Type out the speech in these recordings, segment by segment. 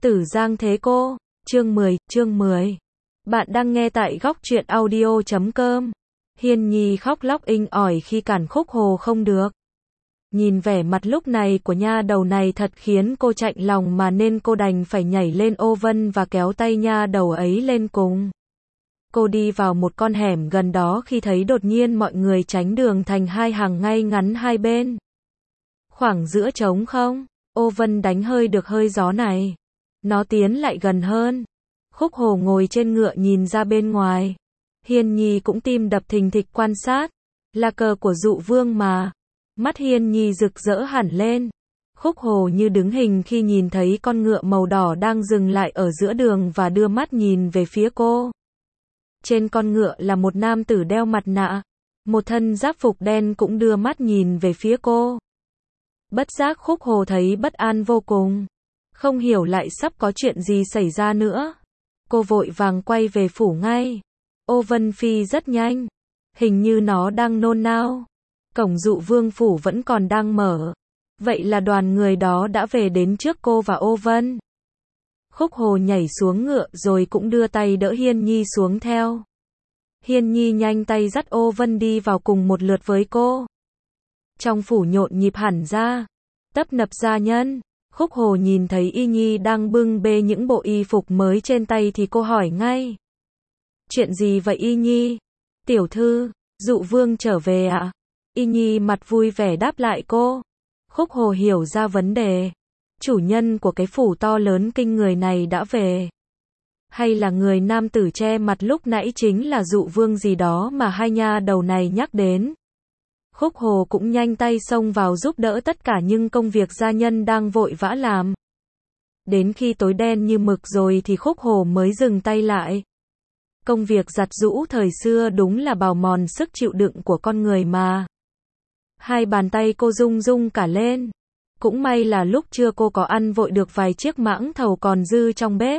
Tử Giang Thế Cô, chương 10. Bạn đang nghe tại góc truyện audio.com. Hiên Nhi khóc lóc inh ỏi khi cản Khúc Hồ không được. Nhìn vẻ mặt lúc này của nha đầu này thật khiến cô chạnh lòng mà nên cô đành phải nhảy lên ô vân và kéo tay nha đầu ấy lên cùng. Cô đi vào một con hẻm gần đó khi thấy đột nhiên mọi người tránh đường thành hai hàng ngay ngắn hai bên. Khoảng giữa trống không, ô vân đánh hơi được hơi gió này. Nó tiến lại gần hơn. Khúc Hồ ngồi trên ngựa nhìn ra bên ngoài. Hiên Nhi cũng tim đập thình thịch quan sát. Là cờ của Dụ Vương mà. Mắt Hiên Nhi rực rỡ hẳn lên. Khúc Hồ như đứng hình khi nhìn thấy con ngựa màu đỏ đang dừng lại ở giữa đường và đưa mắt nhìn về phía cô. Trên con ngựa là một nam tử đeo mặt nạ. Một thân giáp phục đen cũng đưa mắt nhìn về phía cô. Bất giác Khúc Hồ thấy bất an vô cùng. Không hiểu lại sắp có chuyện gì xảy ra nữa. Cô vội vàng quay về phủ ngay. Ô Vân Phi rất nhanh. Hình như nó đang nôn nao. Cổng Dụ Vương phủ vẫn còn đang mở. Vậy là đoàn người đó đã về đến trước cô và Ô Vân. Khúc Hồ nhảy xuống ngựa rồi cũng đưa tay đỡ Hiên Nhi xuống theo. Hiên Nhi nhanh tay dắt Ô Vân đi vào cùng một lượt với cô. Trong phủ nhộn nhịp hẳn ra. Tấp nập gia nhân. Khúc Hồ nhìn thấy Y Nhi đang bưng bê những bộ y phục mới trên tay thì cô hỏi ngay. Chuyện gì vậy Y Nhi? Tiểu thư, Dụ Vương trở về ạ? Y Nhi mặt vui vẻ đáp lại cô. Khúc Hồ hiểu ra vấn đề. Chủ nhân của cái phủ to lớn kinh người này đã về. Hay là người nam tử che mặt lúc nãy chính là Dụ Vương gì đó mà hai nha đầu này nhắc đến. Khúc Hồ cũng nhanh tay xông vào giúp đỡ tất cả những công việc gia nhân đang vội vã làm. Đến khi tối đen như mực rồi thì Khúc Hồ mới dừng tay lại. Công việc giặt giũ thời xưa đúng là bào mòn sức chịu đựng của con người mà. Hai bàn tay cô rung rung cả lên. Cũng may là lúc trưa cô có ăn vội được vài chiếc mãng thầu còn dư trong bếp.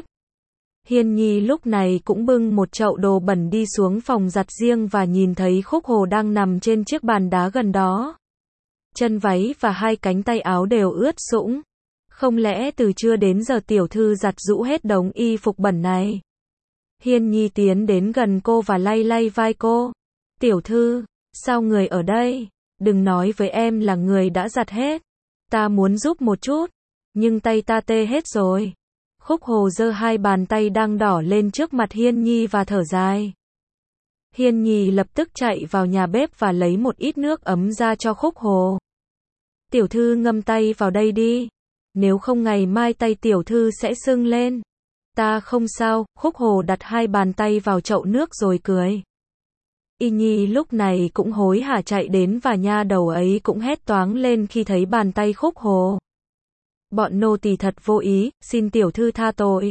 Hiên Nhi lúc này cũng bưng một chậu đồ bẩn đi xuống phòng giặt riêng và nhìn thấy Khúc Hồ đang nằm trên chiếc bàn đá gần đó. Chân váy và hai cánh tay áo đều ướt sũng. Không lẽ từ trưa đến giờ tiểu thư giặt giũ hết đống y phục bẩn này? Hiên Nhi tiến đến gần cô và lay lay vai cô. Tiểu thư, sao người ở đây? Đừng nói với em là người đã giặt hết. Ta muốn giúp một chút, nhưng tay ta tê hết rồi. Khúc Hồ giơ hai bàn tay đang đỏ lên trước mặt Hiên Nhi và thở dài. Hiên Nhi lập tức chạy vào nhà bếp và lấy một ít nước ấm ra cho Khúc Hồ. Tiểu thư ngâm tay vào đây đi. Nếu không ngày mai tay tiểu thư sẽ sưng lên. Ta không sao. Khúc Hồ đặt hai bàn tay vào chậu nước rồi cười. Y Nhi lúc này cũng hối hả chạy đến và nha đầu ấy cũng hét toáng lên khi thấy bàn tay Khúc Hồ. Bọn nô tỳ thật vô ý, xin tiểu thư tha tội.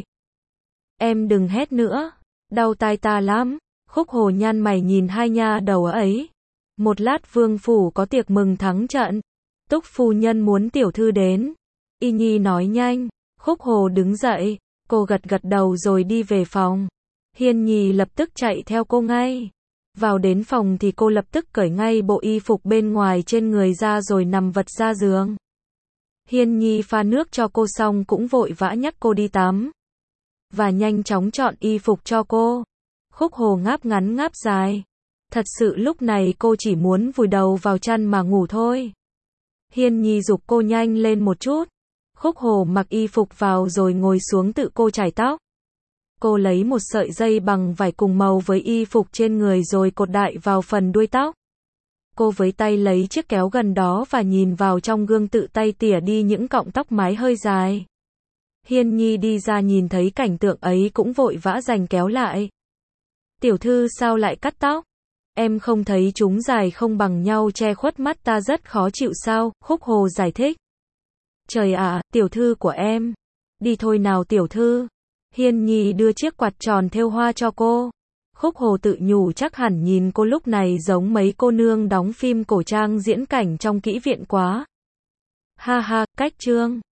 Em đừng hét nữa, đau tai ta lắm. Khúc Hồ nhăn mày nhìn hai nha đầu ấy. Một lát vương phủ có tiệc mừng thắng trận. Túc phu nhân muốn tiểu thư đến. Y Nhi nói nhanh. Khúc Hồ đứng dậy, cô gật gật đầu rồi đi về phòng. Hiên Nhi lập tức chạy theo cô ngay. Vào đến phòng thì cô lập tức cởi ngay bộ y phục bên ngoài trên người ra rồi nằm vật ra giường. Hiên Nhi pha nước cho cô xong cũng vội vã nhắc cô đi tắm. Và nhanh chóng chọn y phục cho cô. Khúc Hồ ngáp ngắn ngáp dài. Thật sự lúc này cô chỉ muốn vùi đầu vào chăn mà ngủ thôi. Hiên Nhi giục cô nhanh lên một chút. Khúc Hồ mặc y phục vào rồi ngồi xuống tự cô chải tóc. Cô lấy một sợi dây bằng vải cùng màu với y phục trên người rồi cột đại vào phần đuôi tóc. Cô với tay lấy chiếc kéo gần đó và nhìn vào trong gương tự tay tỉa đi những cọng tóc mái hơi dài. Hiên Nhi đi ra nhìn thấy cảnh tượng ấy cũng vội vã giành kéo lại. Tiểu thư sao lại cắt tóc? Em không thấy chúng dài không bằng nhau che khuất mắt ta rất khó chịu sao? Khúc Hồ giải thích. Trời ạ, tiểu thư của em. Đi thôi nào tiểu thư. Hiên Nhi đưa chiếc quạt tròn thêu hoa cho cô. Khúc Hồ tự nhủ chắc hẳn nhìn cô lúc này giống mấy cô nương đóng phim cổ trang diễn cảnh trong kỹ viện quá. Ha ha, cách chương.